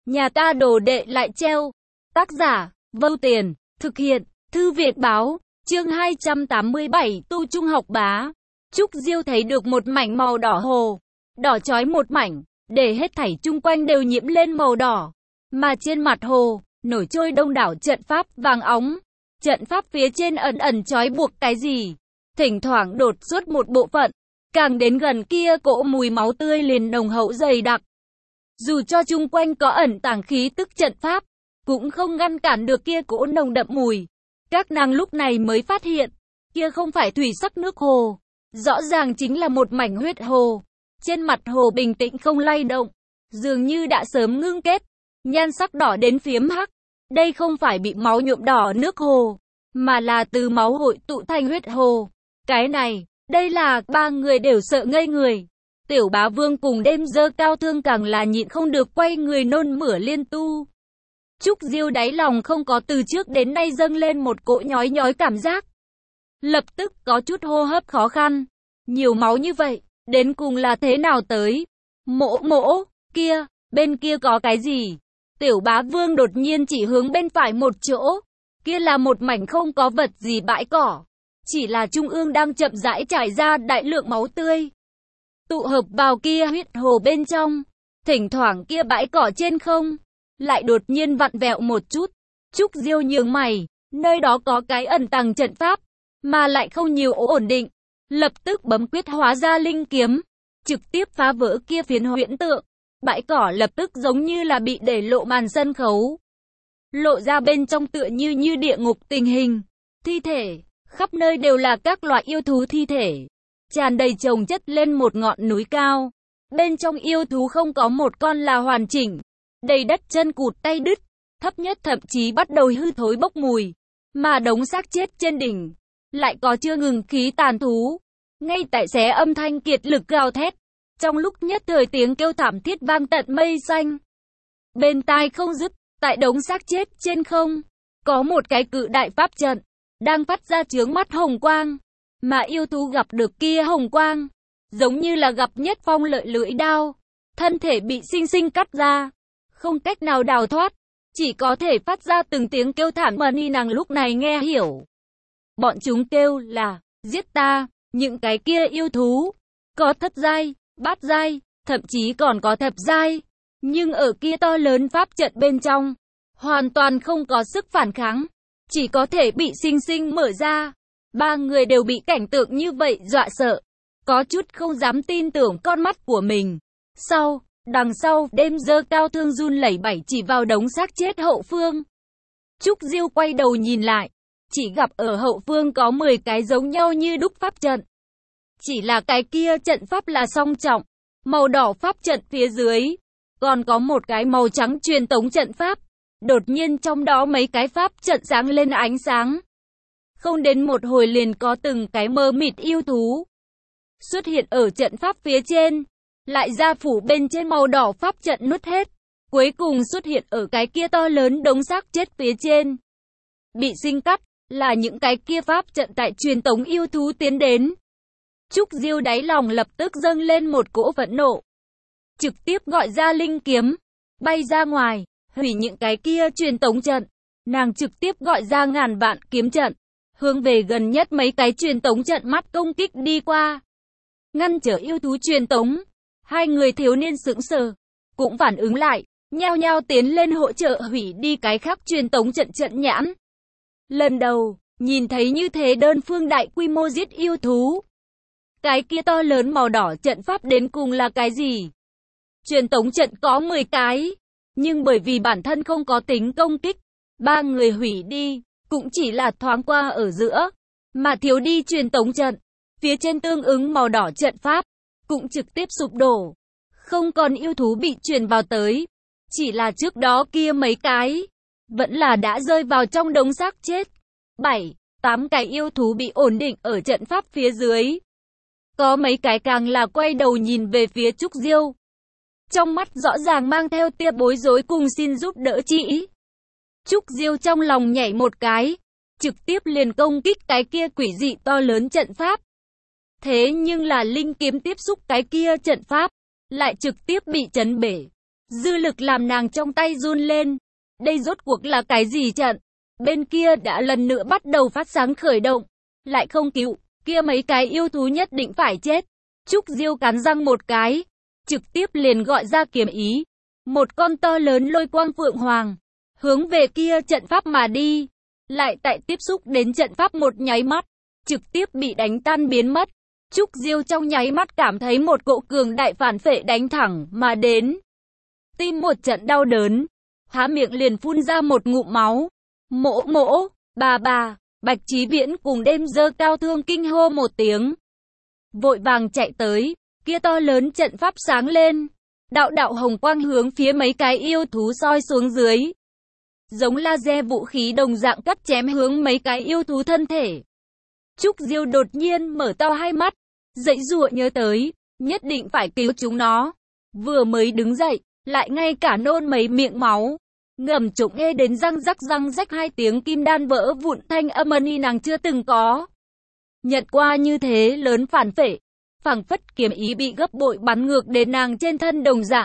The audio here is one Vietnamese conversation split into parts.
Nhà ta đồ đệ lại treo. Tác giả, Vâu Tiền, thực hiện, Thư viện báo, chương 287, tu trung học bá. Trúc Diêu thấy được một mảnh màu đỏ hồ, đỏ chói một mảnh, để hết thảy chung quanh đều nhiễm lên màu đỏ. Mà trên mặt hồ, nổi trôi đông đảo trận pháp vàng óng. Trận pháp phía trên ẩn ẩn trói buộc cái gì, thỉnh thoảng đột xuất một bộ phận. Càng đến gần kia cỗ mùi máu tươi liền nồng hậu dày đặc. Dù cho chung quanh có ẩn tàng khí tức trận pháp, cũng không ngăn cản được kia cỗ nồng đậm mùi. Các nàng lúc này mới phát hiện, kia không phải thủy sắc nước hồ, rõ ràng chính là một mảnh huyết hồ. Trên mặt hồ bình tĩnh không lay động, dường như đã sớm ngưng kết, nhan sắc đỏ đến phiếm hắc. Đây không phải bị máu nhuộm đỏ nước hồ, mà là từ máu hội tụ thành huyết hồ. Cái này, đây là, ba người đều sợ ngây người. Tiểu Bá Vương cùng Đêm Dơ Cao Thương càng là nhịn không được quay người nôn mửa liên tu. Trúc Diêu đáy lòng không có từ trước đến nay dâng lên một cỗ nhói nhói cảm giác. Lập tức có chút hô hấp khó khăn. Nhiều máu như vậy, đến cùng là thế nào tới? Mỗ, kia, bên kia có cái gì? Tiểu Bá Vương đột nhiên chỉ hướng bên phải một chỗ. Kia là một mảnh không có vật gì bãi cỏ. Chỉ là trung ương đang chậm rãi trải ra đại lượng máu tươi. Tụ hợp vào kia huyết hồ bên trong. Thỉnh thoảng kia bãi cỏ trên không lại đột nhiên vặn vẹo một chút. Trúc Diêu nhướng mày, nơi đó có cái ẩn tàng trận pháp, mà lại không nhiều ổn định. Lập tức bấm quyết hóa ra linh kiếm, trực tiếp phá vỡ kia phiến huyễn tượng. Bãi cỏ lập tức giống như là bị để lộ màn sân khấu. Lộ ra bên trong tựa như địa ngục tình hình. Thi thể, khắp nơi đều là các loại yêu thú thi thể. Tràn đầy chồng chất lên một ngọn núi cao. Bên trong yêu thú không có một con là hoàn chỉnh. Đầy đất chân cụt tay đứt, thấp nhất thậm chí bắt đầu hư thối bốc mùi. Mà đống xác chết trên đỉnh, lại có chưa ngừng khí tàn thú. Ngay tại xé âm thanh kiệt lực gào thét. Trong lúc nhất thời tiếng kêu thảm thiết vang tận mây xanh. Bên tai không dứt, tại đống xác chết trên không, có một cái cự đại pháp trận, đang phát ra chướng mắt hồng quang. Mà yêu thú gặp được kia hồng quang, giống như là gặp nhất phong lợi lưỡi đao. Thân thể bị sinh sinh cắt ra, không cách nào đào thoát, chỉ có thể phát ra từng tiếng kêu thảm mà ni nàng lúc này nghe hiểu. Bọn chúng kêu là, giết ta, những cái kia yêu thú, có thất giai, bát giai, thậm chí còn có thập giai. Nhưng ở kia to lớn pháp trận bên trong, hoàn toàn không có sức phản kháng, chỉ có thể bị sinh sinh mở ra. Ba người đều bị cảnh tượng như vậy dọa sợ, có chút không dám tin tưởng con mắt của mình. Đằng sau, Đêm Dơ Cao Thương run lẩy bẩy chỉ vào đống xác chết hậu phương. Trúc Diêu quay đầu nhìn lại, chỉ gặp ở hậu phương có 10 cái giống nhau như đúc pháp trận. Chỉ là cái kia trận pháp là song trọng, màu đỏ pháp trận phía dưới, còn có một cái màu trắng truyền tống trận pháp. Đột nhiên trong đó mấy cái pháp trận sáng lên ánh sáng. Không đến một hồi liền có từng cái mơ mịt yêu thú xuất hiện ở trận pháp phía trên, lại ra phủ bên trên màu đỏ pháp trận nuốt hết, cuối cùng xuất hiện ở cái kia to lớn đống xác chết phía trên. Bị sinh cắt, là những cái kia pháp trận tại truyền tống yêu thú tiến đến. Trúc Diêu đáy lòng lập tức dâng lên một cỗ phẫn nộ. Trực tiếp gọi ra linh kiếm, bay ra ngoài, hủy những cái kia truyền tống trận. Nàng trực tiếp gọi ra ngàn vạn kiếm trận, hướng về gần nhất mấy cái truyền tống trận mắt công kích đi qua. Ngăn trở yêu thú truyền tống. Hai người thiếu niên sững sờ, cũng phản ứng lại, nhao nhao tiến lên hỗ trợ hủy đi cái khác truyền tống trận nhãn. Lần đầu, nhìn thấy như thế đơn phương đại quy mô giết yêu thú. Cái kia to lớn màu đỏ trận pháp đến cùng là cái gì? Truyền tống trận có 10 cái, nhưng bởi vì bản thân không có tính công kích, ba người hủy đi, cũng chỉ là thoáng qua ở giữa, mà thiếu đi truyền tống trận. Phía trên tương ứng màu đỏ trận pháp cũng trực tiếp sụp đổ, không còn yêu thú bị truyền vào tới. Chỉ là trước đó kia mấy cái, vẫn là đã rơi vào trong đống xác chết. 7-8 cái yêu thú bị ổn định ở trận pháp phía dưới. Có mấy cái càng là quay đầu nhìn về phía Trúc Diêu. Trong mắt rõ ràng mang theo tia bối rối cùng xin giúp đỡ chị. Trúc Diêu trong lòng nhảy một cái, trực tiếp liền công kích cái kia quỷ dị to lớn trận pháp. Thế nhưng là linh kiếm tiếp xúc cái kia trận pháp, lại trực tiếp bị chấn bể. Dư lực làm nàng trong tay run lên. Đây rốt cuộc là cái gì trận? Bên kia đã lần nữa bắt đầu phát sáng khởi động. Lại không cứu, kia mấy cái yêu thú nhất định phải chết. Trúc Diêu cắn răng một cái, trực tiếp liền gọi ra kiếm ý. Một con to lớn lôi quang phượng hoàng, hướng về kia trận pháp mà đi. Lại tại tiếp xúc đến trận pháp một nháy mắt, trực tiếp bị đánh tan biến mất. Trúc Diêu trong nháy mắt cảm thấy một cỗ cường đại phản phệ đánh thẳng mà đến. Tim một trận đau đớn, há miệng liền phun ra một ngụm máu. Mỗ mỗ, bà, Bạch Chí Viễn cùng Đêm Dơ Cao Thương kinh hô một tiếng. Vội vàng chạy tới, kia to lớn trận pháp sáng lên. Đạo hồng quang hướng phía mấy cái yêu thú soi xuống dưới. Giống laser vũ khí đồng dạng cắt chém hướng mấy cái yêu thú thân thể. Trúc Diêu đột nhiên mở to hai mắt, dãy giụa nhớ tới, nhất định phải cứu chúng nó. Vừa mới đứng dậy, lại ngay cả nôn mấy miệng máu. Ngầm trộm nghe đến răng rắc hai tiếng kim đan vỡ vụn thanh âm nàng chưa từng có. Nhận qua như thế lớn phản phệ, phảng phất kiếm ý bị gấp bội bắn ngược đến nàng trên thân đồng dạng.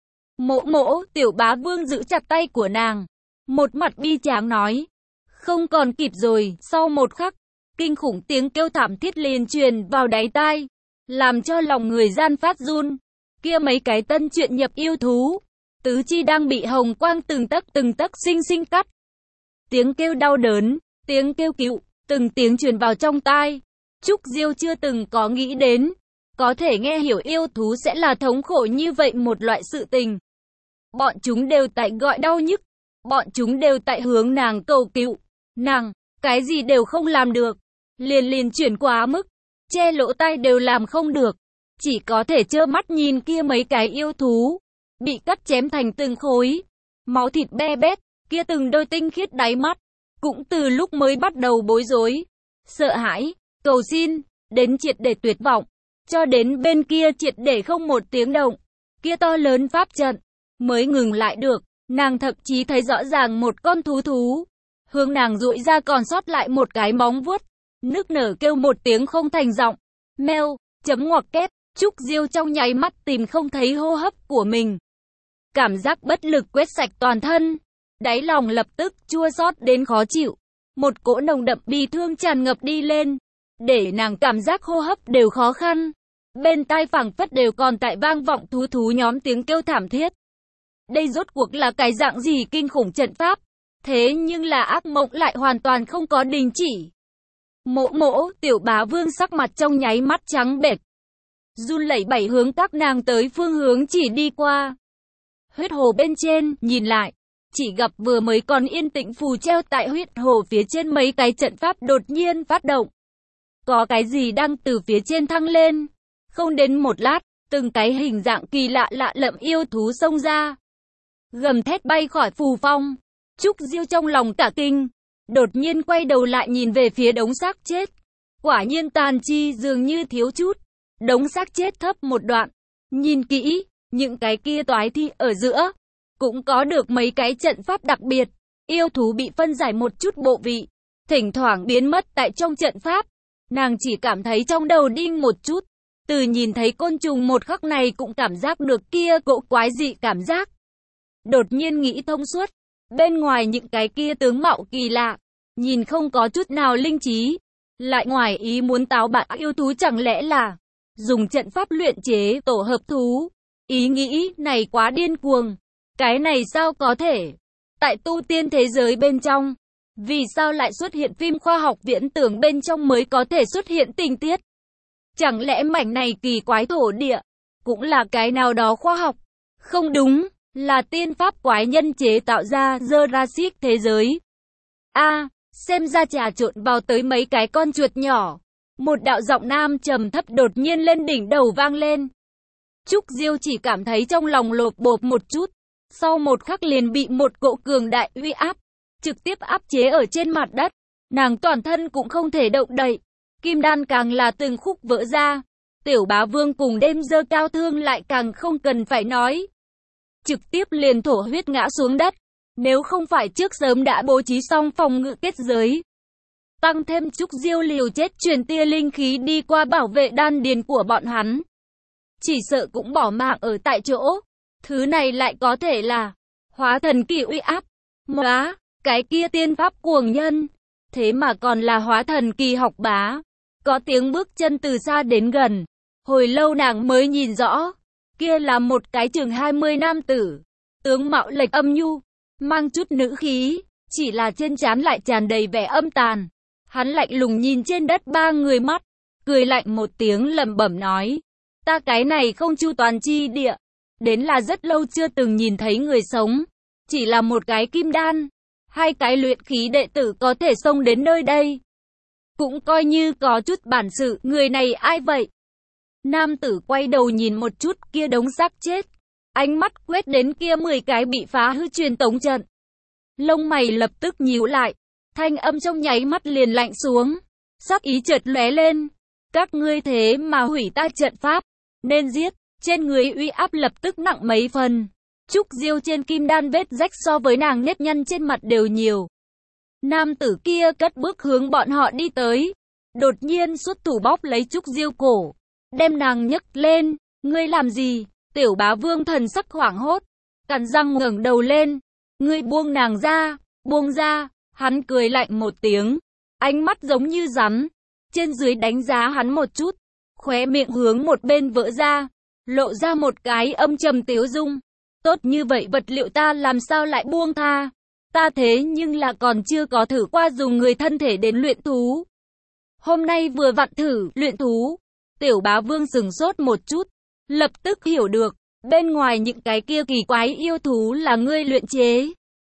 Mỗ, Tiểu Bá Vương giữ chặt tay của nàng, một mặt bi tráng nói, không còn kịp rồi. Sau một khắc, kinh khủng tiếng kêu thảm thiết liền truyền vào đáy tai, làm cho lòng người gian phát run. Kia mấy cái tân chuyện nhập yêu thú, tứ chi đang bị hồng quang từng tấc xinh xinh cắt. Tiếng kêu đau đớn, tiếng kêu cứu, từng tiếng truyền vào trong tai. Trúc Diêu chưa từng có nghĩ đến, có thể nghe hiểu yêu thú sẽ là thống khổ như vậy một loại sự tình. Bọn chúng đều tại gọi đau nhức, bọn chúng đều tại hướng nàng cầu cứu. Nàng, cái gì đều không làm được, liền chuyển quá mức, che lỗ tai đều làm không được. Chỉ có thể trơ mắt nhìn kia mấy cái yêu thú, bị cắt chém thành từng khối, máu thịt be bét, kia từng đôi tinh khiết đáy mắt, cũng từ lúc mới bắt đầu bối rối, sợ hãi, cầu xin, đến triệt để tuyệt vọng, cho đến bên kia triệt để không một tiếng động, kia to lớn pháp trận, mới ngừng lại được. Nàng thậm chí thấy rõ ràng một con thú, hướng nàng duỗi ra còn sót lại một cái móng vuốt, nức nở kêu một tiếng không thành giọng, meo, chấm ngoặc kép. Trúc Diêu trong nháy mắt tìm không thấy hô hấp của mình. Cảm giác bất lực quét sạch toàn thân. Đáy lòng lập tức chua xót đến khó chịu. Một cỗ nồng đậm bi thương tràn ngập đi lên. Để nàng cảm giác hô hấp đều khó khăn. Bên tai phảng phất đều còn tại vang vọng thú nhóm tiếng kêu thảm thiết. Đây rốt cuộc là cái dạng gì kinh khủng trận pháp. Thế nhưng là ác mộng lại hoàn toàn không có đình chỉ. Mỗ, Tiểu Bá Vương sắc mặt trong nháy mắt trắng bệch, run lẩy bẩy hướng các nàng tới phương hướng chỉ đi qua. Huyết hồ bên trên, nhìn lại, chỉ gặp vừa mới còn yên tĩnh phù treo tại huyết hồ phía trên mấy cái trận pháp đột nhiên phát động. Có cái gì đang từ phía trên thăng lên. Không đến một lát, từng cái hình dạng kỳ lạ lậm yêu thú xông ra. Gầm thét bay khỏi phù phong. Trúc Diêu trong lòng cả kinh, đột nhiên quay đầu lại nhìn về phía đống xác chết. Quả nhiên tàn chi dường như thiếu chút. Đống xác chết thấp một đoạn, nhìn kỹ, những cái kia toái thi ở giữa, cũng có được mấy cái trận pháp đặc biệt. Yêu thú bị phân giải một chút bộ vị, thỉnh thoảng biến mất tại trong trận pháp. Nàng chỉ cảm thấy trong đầu đinh một chút, từ nhìn thấy côn trùng một khắc này cũng cảm giác được kia cỗ quái dị cảm giác. Đột nhiên nghĩ thông suốt, bên ngoài những cái kia tướng mạo kỳ lạ, nhìn không có chút nào linh trí, lại ngoài ý muốn táo bạo yêu thú chẳng lẽ là dùng trận pháp luyện chế tổ hợp thú. Ý nghĩ này quá điên cuồng. Cái này sao có thể? Tại tu tiên thế giới bên trong, vì sao lại xuất hiện phim khoa học viễn tưởng bên trong mới có thể xuất hiện tình tiết? Chẳng lẽ mảnh này kỳ quái thổ địa cũng là cái nào đó khoa học? Không đúng, là tiên pháp quái nhân chế tạo ra Jurassic thế giới. Xem ra trà trộn vào tới mấy cái con chuột nhỏ. Một đạo giọng nam trầm thấp đột nhiên lên đỉnh đầu vang lên. Trúc Diêu chỉ cảm thấy trong lòng lột bột một chút. Sau một khắc liền bị một cỗ cường đại uy áp trực tiếp áp chế ở trên mặt đất. Nàng toàn thân cũng không thể động đậy. Kim đan càng là từng khúc vỡ ra. Tiểu Bá Vương cùng Đêm Dơ Cao Thương lại càng không cần phải nói. Trực tiếp liền thổ huyết ngã xuống đất. Nếu không phải trước sớm đã bố trí xong phòng ngự kết giới, tăng thêm Trúc Diêu liều chết truyền tia linh khí đi qua bảo vệ đan điền của bọn hắn, chỉ sợ cũng bỏ mạng ở tại chỗ. Thứ này lại có thể là hóa thần kỳ uy áp. Móa, cái kia tiên pháp cuồng nhân, thế mà còn là hóa thần kỳ học bá. Có tiếng bước chân từ xa đến gần. Hồi lâu nàng mới nhìn rõ, kia là một cái chừng 20 nam tử, tướng mạo lệch âm nhu, mang chút nữ khí, chỉ là trên trán lại tràn đầy vẻ âm tàn. Hắn lạnh lùng nhìn trên đất ba người mắt, cười lạnh một tiếng lẩm bẩm nói, ta cái này không chu toàn chi địa, đến là rất lâu chưa từng nhìn thấy người sống, chỉ là một cái kim đan, hai cái luyện khí đệ tử có thể xông đến nơi đây. Cũng coi như có chút bản sự, người này ai vậy? Nam tử quay đầu nhìn một chút kia đống xác chết, ánh mắt quét đến kia 10 cái bị phá hư truyền tống trận. Lông mày lập tức nhíu lại, thanh âm trong nháy mắt liền lạnh xuống, sắc ý chợt lóe lên. Các ngươi thế mà hủy ta trận pháp, nên giết. Trên người uy áp lập tức nặng mấy phần. Trúc Diêu trên kim đan vết rách so với nàng nếp nhăn trên mặt đều nhiều. Nam tử kia cất bước hướng bọn họ đi tới, đột nhiên xuất thủ bóp lấy Trúc Diêu cổ, đem nàng nhấc lên. Ngươi làm gì? Tiểu Bá Vương thần sắc hoảng hốt, cắn răng ngẩng đầu lên. Ngươi buông nàng ra, buông ra. Hắn cười lạnh một tiếng, ánh mắt giống như rắn, trên dưới đánh giá hắn một chút, khóe miệng hướng một bên vỡ ra, lộ ra một cái âm trầm tiếu dung. Tốt như vậy vật liệu ta làm sao lại buông tha? Ta thế nhưng là còn chưa có thử qua dùng người thân thể đến luyện thú. Hôm nay vừa vặn thử luyện thú. Tiểu Bá Vương sừng sốt một chút, lập tức hiểu được, bên ngoài những cái kia kỳ quái yêu thú là ngươi luyện chế.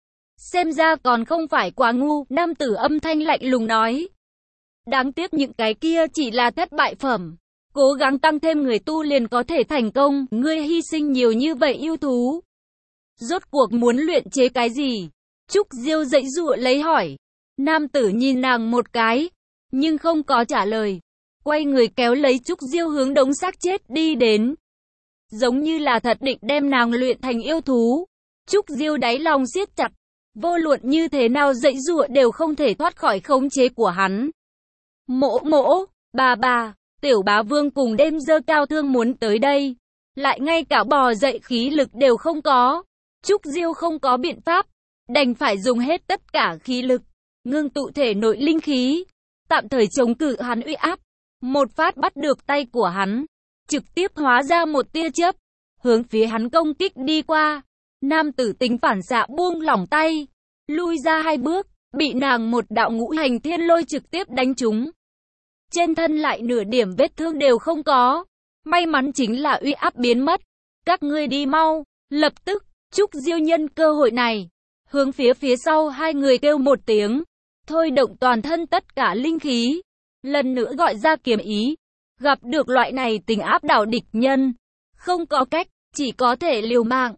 Xem ra còn không phải quá ngu, nam tử âm thanh lạnh lùng nói. Đáng tiếc những cái kia chỉ là thất bại phẩm. Cố gắng tăng thêm người tu liền có thể thành công, ngươi hy sinh nhiều như vậy yêu thú. Rốt cuộc muốn luyện chế cái gì? Trúc Diêu giãy giụa lấy hỏi. Nam tử nhìn nàng một cái, nhưng không có trả lời. Quay người kéo lấy Trúc Diêu hướng đống xác chết đi đến. Giống như là thật định đem nàng luyện thành yêu thú. Trúc Diêu đáy lòng siết chặt. Vô luận như thế nào giãy giụa đều không thể thoát khỏi khống chế của hắn. Mỗ, bà, Tiểu Bá Vương cùng đêm dơ cao thương muốn tới đây. Lại ngay cả bò dậy khí lực đều không có. Trúc Diêu không có biện pháp, đành phải dùng hết tất cả khí lực, ngưng tụ thể nội linh khí, tạm thời chống cự hắn uy áp. Một phát bắt được tay của hắn, trực tiếp hóa ra một tia chớp, hướng phía hắn công kích đi qua. Nam tử tính phản xạ buông lỏng tay, lui ra 2 bước, bị nàng một đạo ngũ hành thiên lôi trực tiếp đánh trúng. Trên thân lại nửa điểm vết thương đều không có. May mắn chính là uy áp biến mất. Các ngươi đi mau. Lập tức, Trúc Diêu nhân cơ hội này, hướng phía sau hai người kêu một tiếng, thôi động toàn thân tất cả linh khí, lần nữa gọi ra kiếm ý. Gặp được loại này tình áp đảo địch nhân, không có cách, chỉ có thể liều mạng.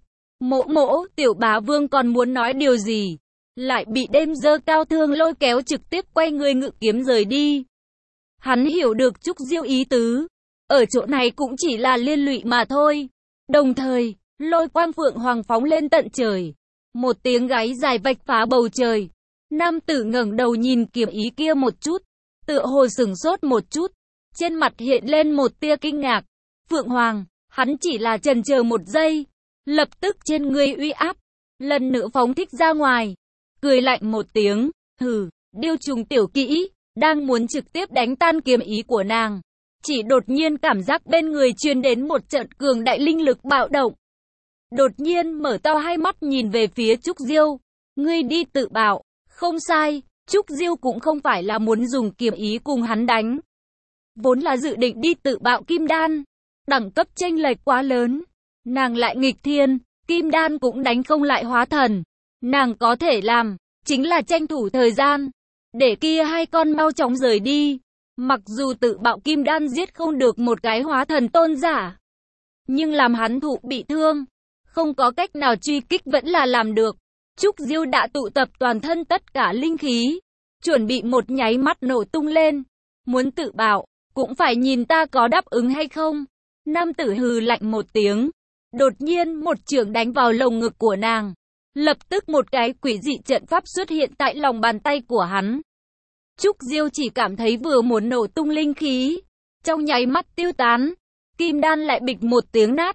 Mỗ, Tiểu Bá Vương còn muốn nói điều gì, lại bị đêm dơ cao thương lôi kéo trực tiếp quay người ngự kiếm rời đi. Hắn hiểu được Trúc Diêu ý tứ, ở chỗ này cũng chỉ là liên lụy mà thôi. Đồng thời, lôi quang phượng hoàng phóng lên tận trời, một tiếng gáy dài vạch phá bầu trời. Nam tử ngẩng đầu nhìn kiếm ý kia một chút, tựa hồ sửng sốt một chút, trên mặt hiện lên một tia kinh ngạc. Phượng hoàng, hắn chỉ là chần chờ một giây, lập tức trên người uy áp lần nữa phóng thích ra ngoài, cười lạnh một tiếng, hừ, điêu trùng tiểu kỹ. Đang muốn trực tiếp đánh tan kiếm ý của nàng, chỉ đột nhiên cảm giác bên người truyền đến một trận cường đại linh lực bạo động. Đột nhiên mở to hai mắt nhìn về phía Trúc Diêu. Ngươi đi tự bạo. Không sai, Trúc Diêu cũng không phải là muốn dùng kiếm ý cùng hắn đánh, vốn là dự định đi tự bạo kim đan. Đẳng cấp chênh lệch quá lớn, nàng lại nghịch thiên, kim đan cũng đánh không lại hóa thần. Nàng có thể làm chính là tranh thủ thời gian, để kia hai con mau chóng rời đi. Mặc dù tự bạo kim đan giết không được một cái hóa thần tôn giả, nhưng làm hắn thụ bị thương, không có cách nào truy kích vẫn là làm được. Trúc Diêu đã tụ tập toàn thân tất cả linh khí, chuẩn bị một nháy mắt nổ tung lên. Muốn tự bạo, cũng phải nhìn ta có đáp ứng hay không. Nam tử hừ lạnh một tiếng, đột nhiên một chưởng đánh vào lồng ngực của nàng. Lập tức một cái quỷ dị trận pháp xuất hiện tại lòng bàn tay của hắn. Trúc Diêu chỉ cảm thấy vừa muốn nổ tung linh khí, trong nháy mắt tiêu tán. Kim đan lại bịch một tiếng nát,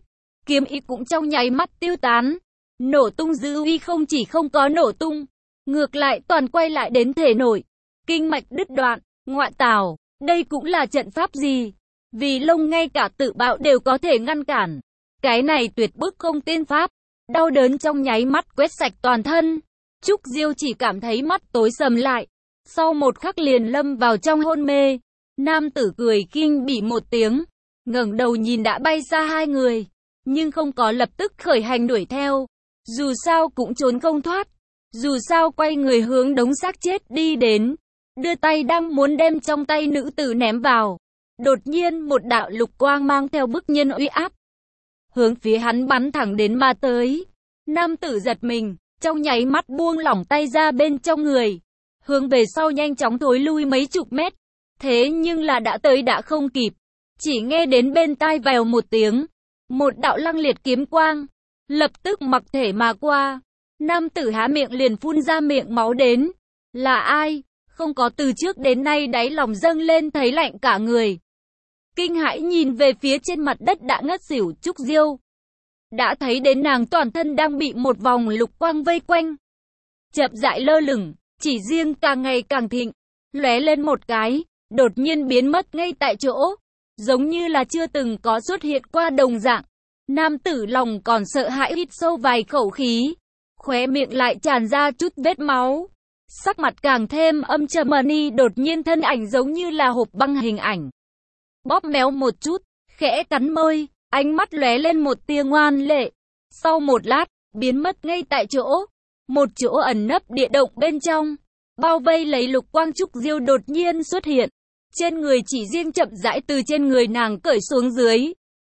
kiếm ý cũng trong nháy mắt tiêu tán. Nổ tung dư uy không chỉ không có nổ tung, ngược lại toàn quay lại đến thể nội. Kinh mạch đứt đoạn, ngoại tảo, đây cũng là trận pháp gì? Vì lông ngay cả tự bạo đều có thể ngăn cản. Cái này tuyệt bức không tiên pháp. Đau đớn trong nháy mắt quét sạch toàn thân. Trúc Diêu chỉ cảm thấy mắt tối sầm lại. Sau một khắc liền lâm vào trong hôn mê. Nam tử cười kinh bỉ một tiếng, ngẩng đầu nhìn đã bay xa hai người, nhưng không có lập tức khởi hành đuổi theo. Dù sao cũng trốn không thoát. Dù sao quay người hướng đống xác chết đi đến, đưa tay đang muốn đem trong tay nữ tử ném vào. Đột nhiên một đạo lục quang mang theo bức nhân uy áp, hướng phía hắn bắn thẳng đến mà tới. Nam tử giật mình, trong nháy mắt buông lỏng tay ra bên trong người, hướng về sau nhanh chóng thối lui mấy chục mét. Thế nhưng là đã tới đã không kịp, chỉ nghe đến bên tai vèo một tiếng, một đạo lăng liệt kiếm quang lập tức mặc thể mà qua. Nam tử há miệng liền phun ra miệng máu đến. Là ai? Không có từ trước đến nay đáy lòng dâng lên thấy lạnh cả người. Kinh hãi nhìn về phía trên mặt đất đã ngất xỉu Trúc Diêu. Đã thấy đến nàng toàn thân đang bị một vòng lục quang vây quanh, chậm rãi lơ lửng, chỉ riêng càng ngày càng thịnh, lóe lên một cái, đột nhiên biến mất ngay tại chỗ, giống như là chưa từng có xuất hiện qua đồng dạng. Nam tử lòng còn sợ hãi hít sâu vài khẩu khí, khóe miệng lại tràn ra chút vết máu, sắc mặt càng thêm âm trầm. Ni đột nhiên thân ảnh giống như là hộp băng hình ảnh, bóp méo một chút, khẽ cắn môi, ánh mắt lóe lên một tia ngoan lệ. Sau một lát, biến mất ngay tại chỗ. Một chỗ ẩn nấp địa động bên trong, bao vây lấy lục quang Trúc Diêu đột nhiên xuất hiện. Trên người chỉ riêng chậm rãi từ trên người nàng cởi xuống dưới,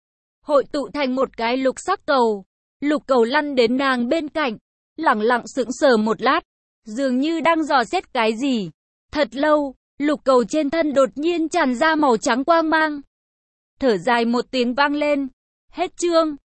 hội tụ thành một cái lục sắc cầu. Lục cầu lăn đến nàng bên cạnh, lẳng lặng sững sờ một lát, dường như đang dò xét cái gì. Thật lâu, lục cầu trên thân đột nhiên tràn ra màu trắng quang mang. Thở dài một tiếng vang lên. Hết chương.